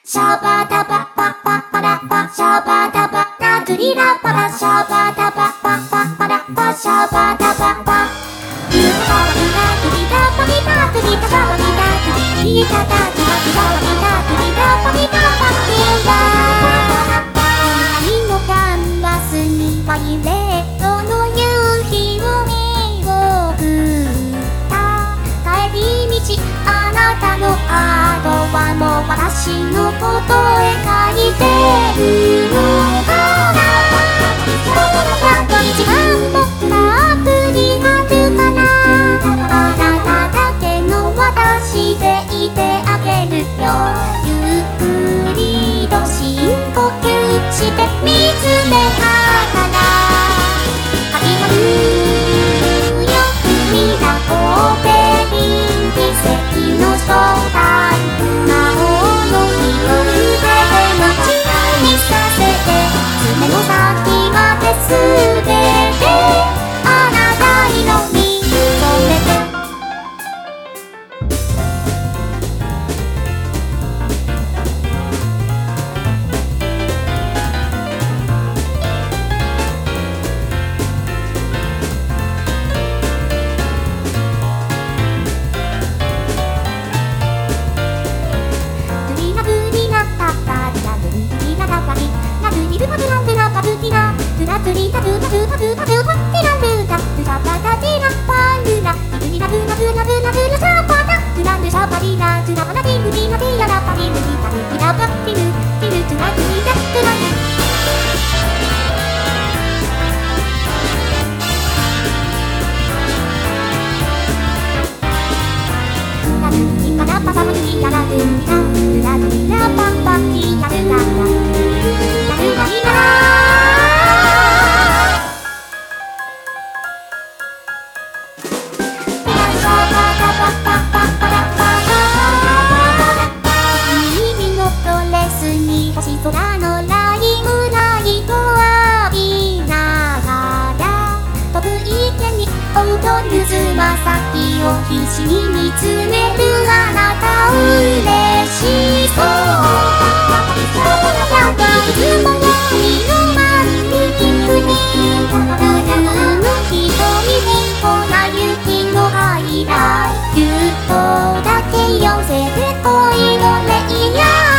シャバダバパパパラパシャバダバナトリラパラシャバダバパパパラパシャバダバパユータバリナトリダパリナトリダバリナトリリタタタタタリナトリダパリナパティラ光のキャンバスにバイレットの夕日を見送った帰り道あなたのアートはもう私のことへ書いてるのかな一番僕がアプリあるかなあなただけの私でいてあげるよゆっくりと深呼吸して見つめながら始まるよみなこべり奇跡の正体魔法の色腕で街にさせて爪の先まですべてあなた色に染めて空のラインライト浴びながら飛ぶ池に踊るつま先を必死に見つめるあなた嬉しそういつもよりロマンティックにブルーの瞳に粉雪のハイライトぎゅっとだけ寄せて恋のレイヤー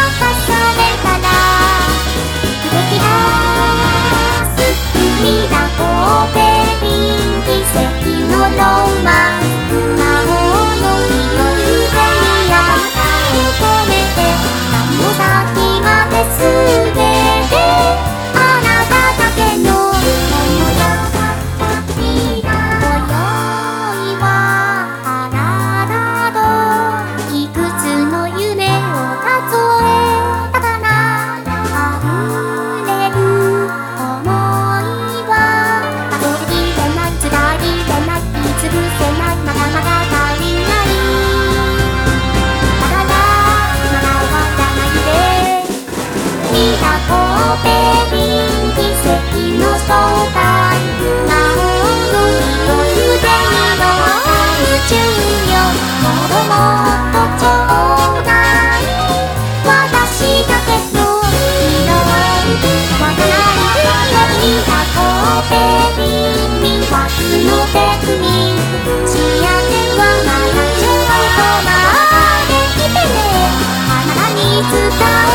伝え